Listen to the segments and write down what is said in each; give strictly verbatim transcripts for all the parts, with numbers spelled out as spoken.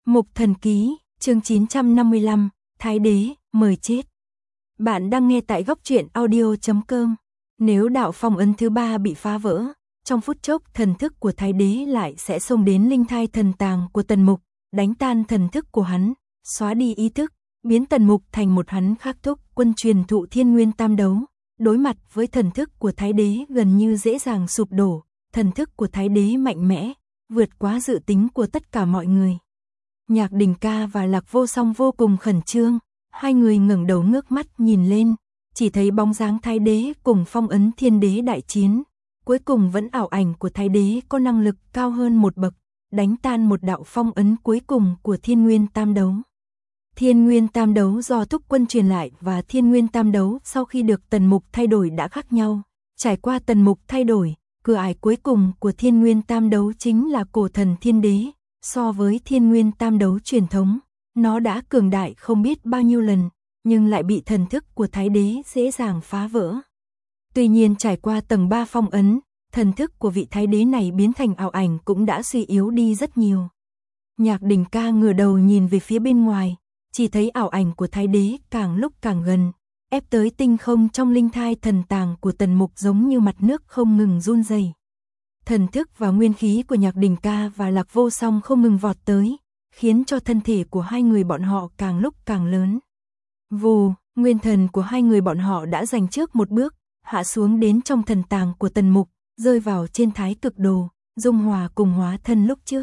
Mục Thần Ký, chương chín trăm năm mươi lăm, Thái Đế, mời chết. Bạn đang nghe tại góc truyện audio chấm com. Nếu đạo phong ấn thứ ba bị phá vỡ, trong phút chốc thần thức của Thái Đế lại sẽ xông đến linh thai thần tàng của Tần Mục, đánh tan thần thức của hắn, xóa đi ý thức, biến Tần Mục thành một hắn khắc thúc quân truyền thụ thiên nguyên tam đấu. Đối mặt với thần thức của Thái Đế gần như dễ dàng sụp đổ, thần thức của Thái Đế mạnh mẽ, vượt quá dự tính của tất cả mọi người. Nhạc Đình Ca và Lạc Vô Song vô cùng khẩn trương, hai người ngẩng đầu ngước mắt nhìn lên, chỉ thấy bóng dáng Thái Đế cùng phong ấn Thiên Đế đại chiến. Cuối cùng vẫn ảo ảnh của Thái Đế có năng lực cao hơn một bậc, đánh tan một đạo phong ấn cuối cùng của Thiên Nguyên Tam Đấu. Thiên Nguyên Tam Đấu do Thúc Quân truyền lại và Thiên Nguyên Tam Đấu sau khi được Tần Mục thay đổi đã khác nhau. Trải qua Tần Mục thay đổi, cửa ải cuối cùng của Thiên Nguyên Tam Đấu chính là Cổ Thần Thiên Đế. So với Thiên Nguyên Tam Đấu truyền thống, nó đã cường đại không biết bao nhiêu lần, nhưng lại bị thần thức của Thái Đế dễ dàng phá vỡ. Tuy nhiên trải qua tầng ba phong ấn, thần thức của vị Thái Đế này biến thành ảo ảnh cũng đã suy yếu đi rất nhiều. Nhạc Đình Ca ngửa đầu nhìn về phía bên ngoài, chỉ thấy ảo ảnh của Thái Đế càng lúc càng gần, ép tới tinh không trong linh thai thần tàng của Tần Mục giống như mặt nước không ngừng run rẩy. Thần thức và nguyên khí của Nhạc Đình Ca và Lạc Vô Song không ngừng vọt tới, khiến cho thân thể của hai người bọn họ càng lúc càng lớn. Vù, nguyên thần của hai người bọn họ đã giành trước một bước, hạ xuống đến trong thần tàng của Tần Mục, rơi vào trên Thái Cực Đồ, dung hòa cùng hóa thân lúc trước.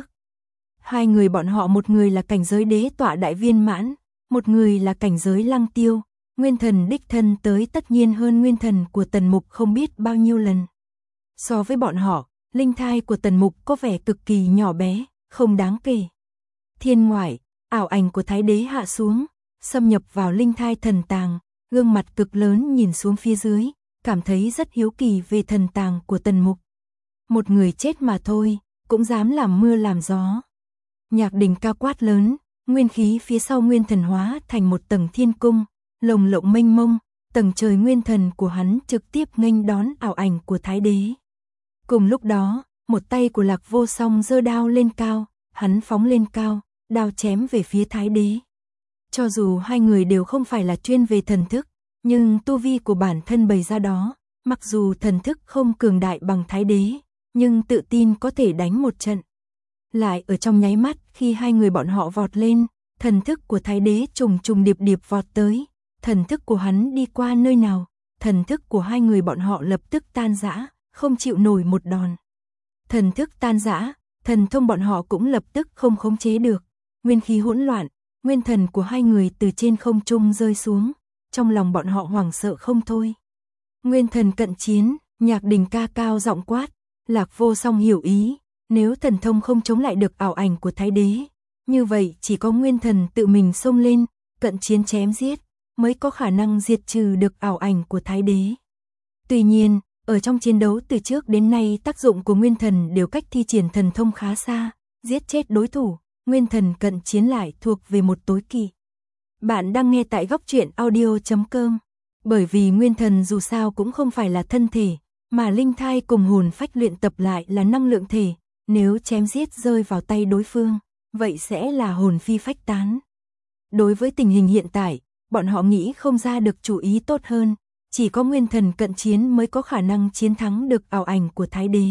Hai người bọn họ, một người là cảnh giới đế tọa đại viên mãn, một người là cảnh giới lăng tiêu, nguyên thần đích thân tới tất nhiên hơn nguyên thần của Tần Mục không biết bao nhiêu lần. So với bọn họ, linh thai của Tần Mục có vẻ cực kỳ nhỏ bé, không đáng kể. Thiên ngoại, ảo ảnh của Thái Đế hạ xuống, xâm nhập vào linh thai thần tàng, gương mặt cực lớn nhìn xuống phía dưới, cảm thấy rất hiếu kỳ về thần tàng của Tần Mục. Một người chết mà thôi, cũng dám làm mưa làm gió. Nhạc Đình Ca quát lớn, nguyên khí phía sau nguyên thần hóa thành một tầng thiên cung, lồng lộng mênh mông, tầng trời nguyên thần của hắn trực tiếp nghênh đón ảo ảnh của Thái Đế. Cùng lúc đó, một tay của Lạc Vô Song giơ đao lên cao, hắn phóng lên cao, đao chém về phía Thái Đế. Cho dù hai người đều không phải là chuyên về thần thức, nhưng tu vi của bản thân bày ra đó, mặc dù thần thức không cường đại bằng Thái Đế, nhưng tự tin có thể đánh một trận. Lại ở trong nháy mắt khi hai người bọn họ vọt lên, thần thức của Thái Đế trùng trùng điệp điệp vọt tới, thần thức của hắn đi qua nơi nào, thần thức của hai người bọn họ lập tức tan rã, không chịu nổi một đòn. Thần thức tan rã, thần thông bọn họ cũng lập tức không khống chế được, nguyên khí hỗn loạn, nguyên thần của hai người từ trên không trung rơi xuống, trong lòng bọn họ hoảng sợ không thôi. Nguyên thần cận chiến, Nhạc Đình Ca cao giọng quát, Lạc Vô Song hiểu ý, nếu thần thông không chống lại được ảo ảnh của Thái Đế, như vậy chỉ có nguyên thần tự mình xông lên, cận chiến chém giết, mới có khả năng diệt trừ được ảo ảnh của Thái Đế. Tuy nhiên, ở trong chiến đấu từ trước đến nay tác dụng của nguyên thần đều cách thi triển thần thông khá xa, giết chết đối thủ, nguyên thần cận chiến lại thuộc về một tối kỵ. Bạn đang nghe tại góc truyện audio chấm com. Bởi vì nguyên thần dù sao cũng không phải là thân thể, mà linh thai cùng hồn phách luyện tập lại là năng lượng thể, nếu chém giết rơi vào tay đối phương, vậy sẽ là hồn phi phách tán. Đối với tình hình hiện tại, bọn họ nghĩ không ra được chủ ý tốt hơn, chỉ có nguyên thần cận chiến mới có khả năng chiến thắng được ảo ảnh của Thái Đế.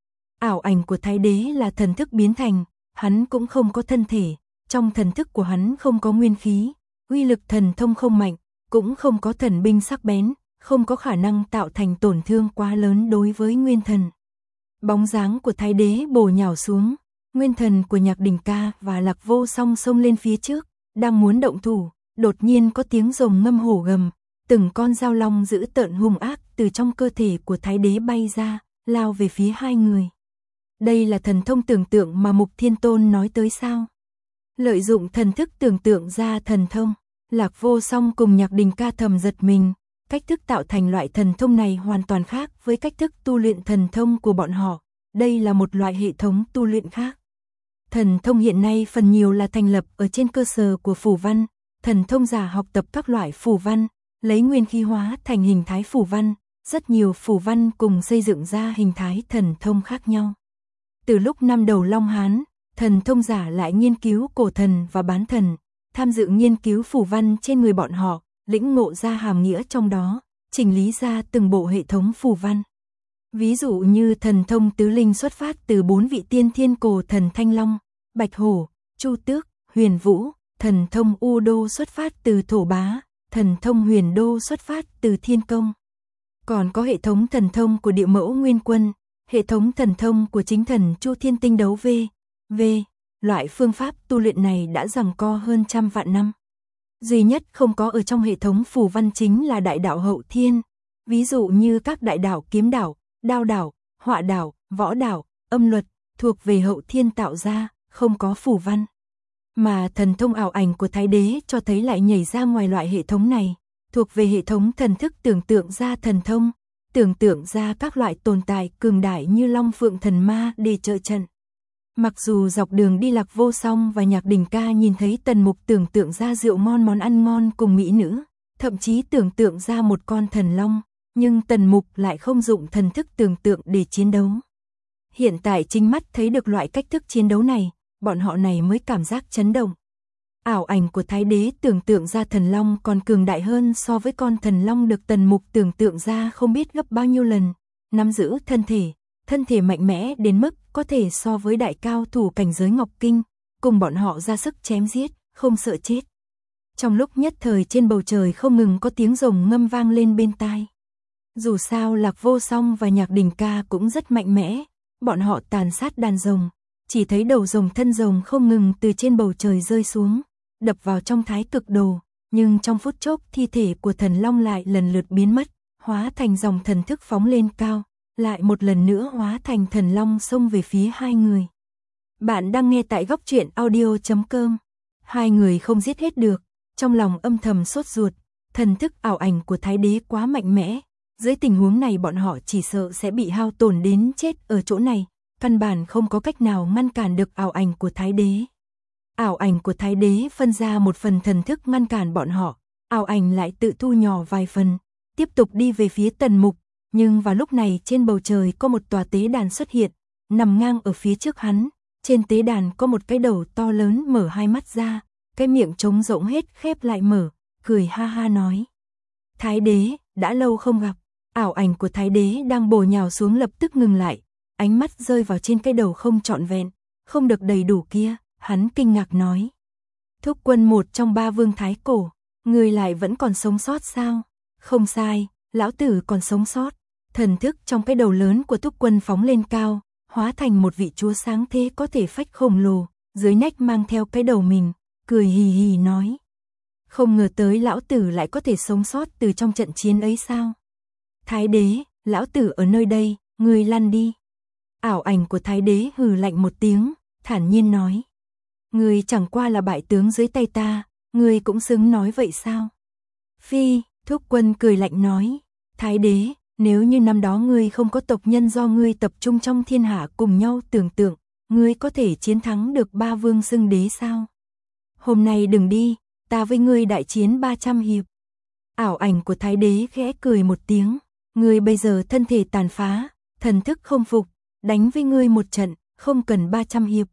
Ảo ảnh của Thái Đế là thần thức biến thành, hắn cũng không có thân thể, trong thần thức của hắn không có nguyên khí, uy lực thần thông không mạnh, cũng không có thần binh sắc bén, không có khả năng tạo thành tổn thương quá lớn đối với nguyên thần. Bóng dáng của Thái Đế bổ nhào xuống, nguyên thần của Nhạc Đình Ca và Lạc Vô Song xông lên phía trước, đang muốn động thủ, đột nhiên có tiếng rồng ngâm hổ gầm, từng con dao long dữ tợn hung ác từ trong cơ thể của Thái Đế bay ra, lao về phía hai người. Đây là thần thông tưởng tượng mà Mục Thiên Tôn nói tới sao? Lợi dụng thần thức tưởng tượng ra thần thông, Lạc Vô Song cùng Nhạc Đình Ca thầm giật mình, cách thức tạo thành loại thần thông này hoàn toàn khác với cách thức tu luyện thần thông của bọn họ, đây là một loại hệ thống tu luyện khác. Thần thông hiện nay phần nhiều là thành lập ở trên cơ sở của phù văn, thần thông giả học tập các loại phù văn, lấy nguyên khí hóa thành hình thái phù văn, rất nhiều phù văn cùng xây dựng ra hình thái thần thông khác nhau. Từ lúc năm đầu Long Hán, thần thông giả lại nghiên cứu cổ thần và bán thần, tham dự nghiên cứu phù văn trên người bọn họ, lĩnh ngộ ra hàm nghĩa trong đó, chỉnh lý ra từng bộ hệ thống phù văn. Ví dụ như thần thông tứ linh xuất phát từ bốn vị tiên thiên cổ thần Thanh Long, Bạch Hổ, Chu Tước, Huyền Vũ, thần thông U Đô xuất phát từ Thổ Bá, thần thông Huyền Đô xuất phát từ Thiên Công. Còn có hệ thống thần thông của Địa Mẫu Nguyên Quân, hệ thống thần thông của chính thần Chu Thiên Tinh Đấu V, V. Loại phương pháp tu luyện này đã giằng co hơn trăm vạn năm. Duy nhất không có ở trong hệ thống phù văn chính là đại đạo hậu thiên, ví dụ như các đại đạo kiếm đạo, đao đạo, họa đạo, võ đạo, âm luật, thuộc về hậu thiên tạo ra, không có phù văn. Mà thần thông ảo ảnh của Thái Đế cho thấy lại nhảy ra ngoài loại hệ thống này, thuộc về hệ thống thần thức tưởng tượng ra thần thông, tưởng tượng ra các loại tồn tại cường đại như Long Phượng Thần Ma để trợ trận. Mặc dù dọc đường đi Lạc Vô Song và Nhạc Đình Ca nhìn thấy Tần Mục tưởng tượng ra rượu ngon món ăn ngon cùng mỹ nữ, thậm chí tưởng tượng ra một con thần long, nhưng Tần Mục lại không dụng thần thức tưởng tượng để chiến đấu. Hiện tại chính mắt thấy được loại cách thức chiến đấu này, bọn họ này mới cảm giác chấn động. Ảo ảnh của Thái Đế tưởng tượng ra thần long còn cường đại hơn so với con thần long được Tần Mục tưởng tượng ra không biết gấp bao nhiêu lần, nắm giữ thân thể, thân thể mạnh mẽ đến mức có thể so với đại cao thủ cảnh giới Ngọc Kinh, cùng bọn họ ra sức chém giết, không sợ chết. Trong lúc nhất thời trên bầu trời không ngừng có tiếng rồng ngâm vang lên bên tai. Dù sao Lạc Vô Song và Nhạc Đình Ca cũng rất mạnh mẽ, bọn họ tàn sát đàn rồng, chỉ thấy đầu rồng thân rồng không ngừng từ trên bầu trời rơi xuống, đập vào trong thái cực đồ, nhưng trong phút chốc thi thể của thần long lại lần lượt biến mất, hóa thành dòng thần thức phóng lên cao, lại một lần nữa hóa thành thần long xông về phía hai người. Bạn đang nghe tại góc truyện audio chấm com. Hai người không giết hết được, trong lòng âm thầm sốt ruột, thần thức ảo ảnh của Thái Đế quá mạnh mẽ, dưới tình huống này bọn họ chỉ sợ sẽ bị hao tổn đến chết ở chỗ này, căn bản không có cách nào ngăn cản được ảo ảnh của Thái Đế. Ảo ảnh của Thái Đế phân ra một phần thần thức ngăn cản bọn họ, ảo ảnh lại tự thu nhỏ vài phần, tiếp tục đi về phía Tần Mục, nhưng vào lúc này trên bầu trời có một tòa tế đàn xuất hiện, nằm ngang ở phía trước hắn, trên tế đàn có một cái đầu to lớn mở hai mắt ra, cái miệng trống rỗng hết khép lại mở, cười ha ha nói: Thái Đế, đã lâu không gặp. Ảo ảnh của Thái Đế đang bổ nhào xuống lập tức ngừng lại, ánh mắt rơi vào trên cái đầu không trọn vẹn, không được đầy đủ kia, hắn kinh ngạc nói: Thúc Quân, một trong ba vương thái cổ, người lại vẫn còn sống sót sao? Không sai, lão tử còn sống sót. Thần thức trong cái đầu lớn của Thúc Quân phóng lên cao, hóa thành một vị chúa sáng thế có thể phách khổng lồ, dưới nách mang theo cái đầu mình, cười hì hì nói: Không ngờ tới lão tử lại có thể sống sót từ trong trận chiến ấy sao? Thái Đế, lão tử ở nơi đây, ngươi lăn đi. Ảo ảnh của Thái Đế hừ lạnh một tiếng, thản nhiên nói: Ngươi chẳng qua là bại tướng dưới tay ta, ngươi cũng xứng nói vậy sao? Phi, Thúc Quân cười lạnh nói: Thái Đế, nếu như năm đó ngươi không có tộc nhân do ngươi tập trung trong thiên hạ cùng nhau tưởng tượng, ngươi có thể chiến thắng được ba vương xưng đế sao? Hôm nay đừng đi, ta với ngươi đại chiến ba trăm hiệp. Ảo ảnh của Thái Đế khẽ cười một tiếng: Ngươi bây giờ thân thể tàn phá, thần thức không phục, đánh với ngươi một trận, không cần ba trăm hiệp.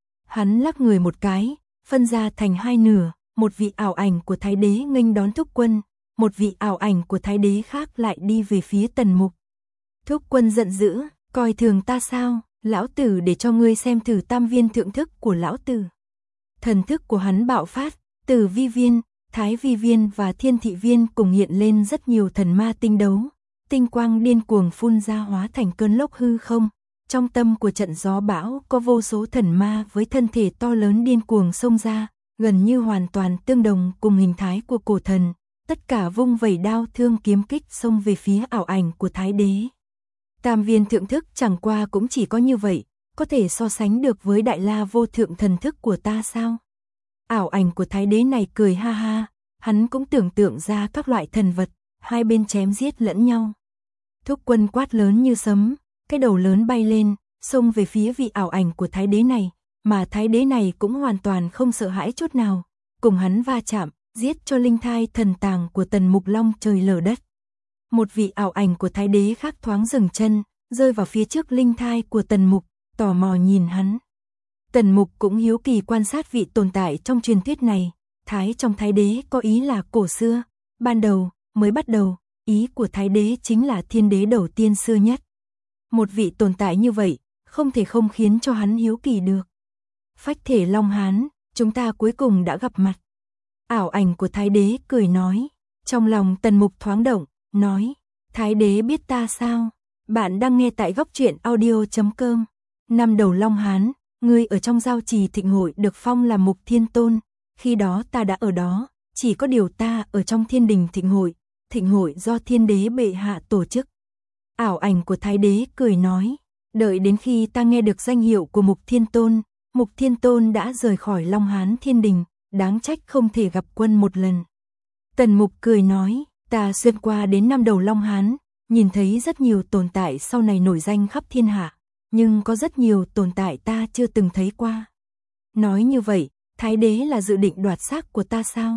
Hắn lắc người một cái, phân ra thành hai nửa, một vị ảo ảnh của Thái Đế nghênh đón Thúc Quân, một vị ảo ảnh của Thái Đế khác lại đi về phía Tần Mục. Thúc Quân giận dữ, coi thường ta sao? Lão tử để cho ngươi xem thử tam viên thượng thức của lão tử. Thần thức của hắn bạo phát, Tử Vi Viên, Thái Vi Viên và Thiên Thị Viên cùng hiện lên rất nhiều thần ma tinh đấu, tinh quang điên cuồng phun ra hóa thành cơn lốc hư không. Trong tâm của trận gió bão có vô số thần ma với thân thể to lớn điên cuồng xông ra, gần như hoàn toàn tương đồng cùng hình thái của cổ thần, tất cả vung vẩy đao thương kiếm kích xông về phía ảo ảnh của Thái Đế. Tam viên thượng thức chẳng qua cũng chỉ có như vậy, có thể so sánh được với đại la vô thượng thần thức của ta sao? Ảo ảnh của Thái Đế này cười ha ha, hắn cũng tưởng tượng ra các loại thần vật, hai bên chém giết lẫn nhau. Thúc Quân quát lớn như sấm, cái đầu lớn bay lên, xông về phía vị ảo ảnh của Thái Đế này, mà Thái Đế này cũng hoàn toàn không sợ hãi chút nào, cùng hắn va chạm, giết cho linh thai thần tàng của Tần Mục long trời lở đất. Một vị ảo ảnh của Thái Đế khác thoáng dừng chân, rơi vào phía trước linh thai của Tần Mục, tò mò nhìn hắn. Tần Mục cũng hiếu kỳ quan sát vị tồn tại trong truyền thuyết này, Thái trong Thái Đế có ý là cổ xưa, ban đầu, mới bắt đầu, ý của Thái Đế chính là thiên đế đầu tiên xưa nhất. Một vị tồn tại như vậy, không thể không khiến cho hắn hiếu kỳ được. Phách thể Long Hán, chúng ta cuối cùng đã gặp mặt. Ảo ảnh của Thái Đế cười nói, trong lòng Tần Mục thoáng động, nói, Thái Đế biết ta sao? Bạn đang nghe tại góc truyện audio chấm com. Năm đầu Long Hán, ngươi ở trong giao trì thịnh hội được phong là Mục Thiên Tôn, khi đó ta đã ở đó, chỉ có điều ta ở trong thiên đình thịnh hội, thịnh hội do thiên đế bệ hạ tổ chức. Ảo ảnh của Thái Đế cười nói, đợi đến khi ta nghe được danh hiệu của Mục Thiên Tôn, Mục Thiên Tôn đã rời khỏi Long Hán thiên đình, đáng trách không thể gặp quân một lần. Tần Mục cười nói, ta xuyên qua đến năm đầu Long Hán, nhìn thấy rất nhiều tồn tại sau này nổi danh khắp thiên hạ, nhưng có rất nhiều tồn tại ta chưa từng thấy qua. Nói như vậy, Thái Đế là dự định đoạt xác của ta sao?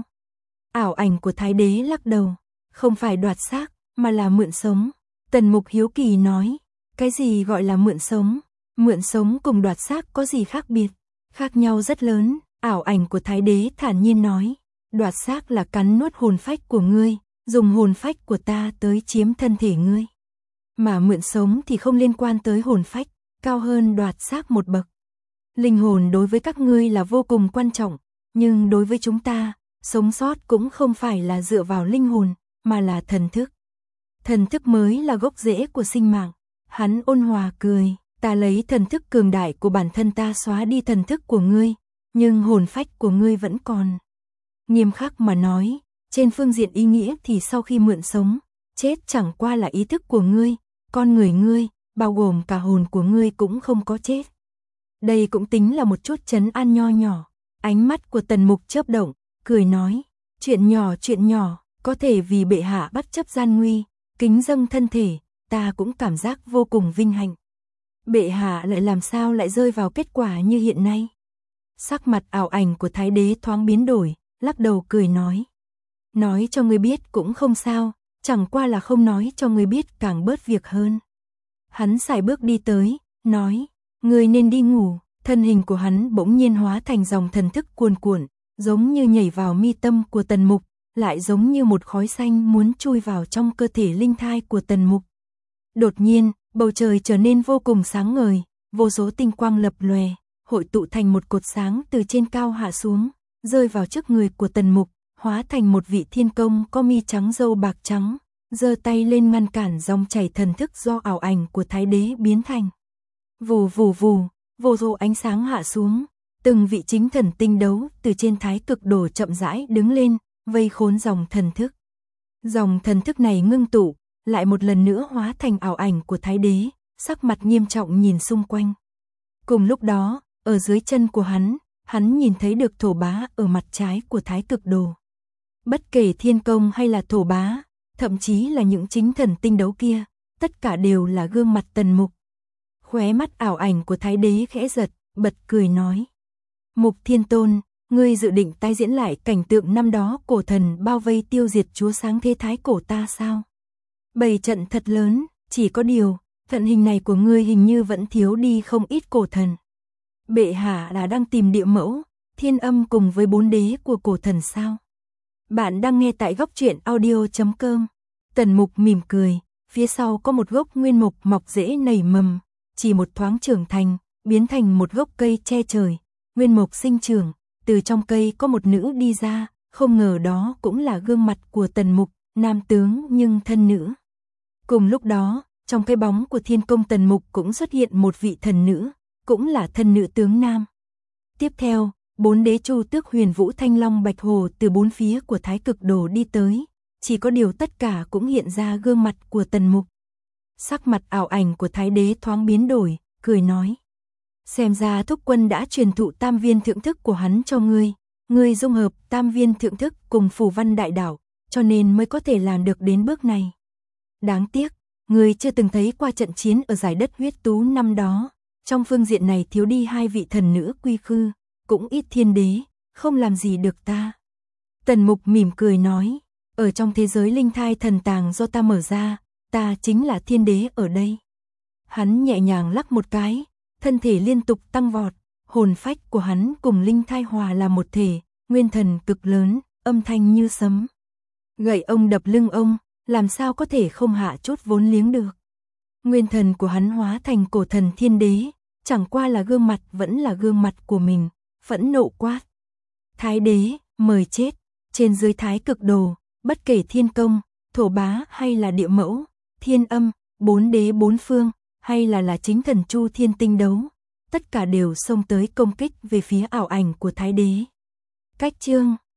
Ảo ảnh của Thái Đế lắc đầu, không phải đoạt xác, mà là mượn sống. Tần Mục hiếu kỳ nói, cái gì gọi là mượn sống? Mượn sống cùng đoạt xác có gì khác biệt? Khác nhau rất lớn. Ảo ảnh của Thái Đế thản nhiên nói, đoạt xác là cắn nuốt hồn phách của ngươi, dùng hồn phách của ta tới chiếm thân thể ngươi. Mà mượn sống thì không liên quan tới hồn phách, cao hơn đoạt xác một bậc. Linh hồn đối với các ngươi là vô cùng quan trọng, nhưng đối với chúng ta, sống sót cũng không phải là dựa vào linh hồn, mà là thần thức. Thần thức mới là gốc rễ của sinh mạng. Hắn ôn hòa cười, ta lấy thần thức cường đại của bản thân ta xóa đi thần thức của ngươi, nhưng hồn phách của ngươi vẫn còn. Nghiêm khắc mà nói, trên phương diện ý nghĩa thì sau khi mượn sống, chết chẳng qua là ý thức của ngươi, con người ngươi, bao gồm cả hồn của ngươi cũng không có chết. Đây cũng tính là một chút trấn an nho nhỏ. Ánh mắt của Tần Mục chớp động, cười nói, chuyện nhỏ chuyện nhỏ, có thể vì bệ hạ bất chấp gian nguy, kính dâng thân thể, ta cũng cảm giác vô cùng vinh hạnh. Bệ hạ lại làm sao lại rơi vào kết quả như hiện nay? Sắc mặt ảo ảnh của Thái Đế thoáng biến đổi, lắc đầu cười nói. Nói cho ngươi biết cũng không sao, chẳng qua là không nói cho ngươi biết càng bớt việc hơn. Hắn sải bước đi tới, nói, ngươi nên đi ngủ. Thân hình của hắn bỗng nhiên hóa thành dòng thần thức cuồn cuộn, giống như nhảy vào mi tâm của Tần Mục, lại giống như một khói xanh muốn chui vào trong cơ thể linh thai của Tần Mục. Đột nhiên, bầu trời trở nên vô cùng sáng ngời, vô số tinh quang lập lòe, hội tụ thành một cột sáng từ trên cao hạ xuống, rơi vào trước người của Tần Mục, hóa thành một vị thiên công có mi trắng râu bạc trắng, giơ tay lên ngăn cản dòng chảy thần thức do ảo ảnh của Thái Đế biến thành. Vù vù vù, vô số ánh sáng hạ xuống, từng vị chính thần tinh đấu từ trên thái cực đồ chậm rãi đứng lên, vây khốn dòng thần thức. Dòng thần thức này ngưng tụ, lại một lần nữa hóa thành ảo ảnh của Thái Đế, sắc mặt nghiêm trọng nhìn xung quanh. Cùng lúc đó, ở dưới chân của hắn, hắn nhìn thấy được thổ bá ở mặt trái của thái cực đồ. Bất kể thiên công hay là thổ bá, thậm chí là những chính thần tinh đấu kia, tất cả đều là gương mặt Tần Mục. Khóe mắt ảo ảnh của Thái Đế khẽ giật, bật cười nói. Mục Thiên Tôn, ngươi dự định tái diễn lại cảnh tượng năm đó cổ thần bao vây tiêu diệt chúa sáng thế thái cổ ta sao? Bày trận thật lớn, chỉ có điều, trận hình này của ngươi hình như vẫn thiếu đi không ít cổ thần. Bệ hạ là đang tìm địa mẫu, thiên âm cùng với bốn đế của cổ thần sao? Bạn đang nghe tại góc truyện audio chấm com. Tần Mục mỉm cười, phía sau có một gốc nguyên mục mọc rễ nảy mầm, chỉ một thoáng trưởng thành, biến thành một gốc cây che trời. Nguyên mục sinh trưởng, từ trong cây có một nữ đi ra, không ngờ đó cũng là gương mặt của Tần Mục, nam tướng nhưng thân nữ. Cùng lúc đó, trong cái bóng của thiên công Tần Mục cũng xuất hiện một vị thần nữ, cũng là thân nữ tướng nam. Tiếp theo, bốn đế chu tước huyền vũ thanh long bạch hồ từ bốn phía của thái cực đồ đi tới, chỉ có điều tất cả cũng hiện ra gương mặt của Tần Mục. Sắc mặt ảo ảnh của Thái Đế thoáng biến đổi, cười nói. Xem ra thúc quân đã truyền thụ tam viên thượng thức của hắn cho ngươi, ngươi dung hợp tam viên thượng thức cùng phù văn đại đạo, cho nên mới có thể làm được đến bước này. Đáng tiếc, ngươi chưa từng thấy qua trận chiến ở giải đất huyết tú năm đó, trong phương diện này thiếu đi hai vị thần nữ quy khư, cũng ít thiên đế, không làm gì được ta. Tần Mục mỉm cười nói, ở trong thế giới linh thai thần tàng do ta mở ra, ta chính là thiên đế ở đây. Hắn nhẹ nhàng lắc một cái, thân thể liên tục tăng vọt, hồn phách của hắn cùng linh thai hòa là một thể, nguyên thần cực lớn, âm thanh như sấm. Gậy ông đập lưng ông, làm sao có thể không hạ chút vốn liếng được. Nguyên thần của hắn hóa thành cổ thần thiên đế, chẳng qua là gương mặt vẫn là gương mặt của mình, phẫn nộ quát. Thái đế, mời chết, trên dưới thái cực đồ, bất kể thiên công, thổ bá hay là địa mẫu, thiên âm, bốn đế bốn phương, hay là là chính thần chu thiên tinh đấu, tất cả đều xông tới công kích về phía ảo ảnh của thái đế. Cách chương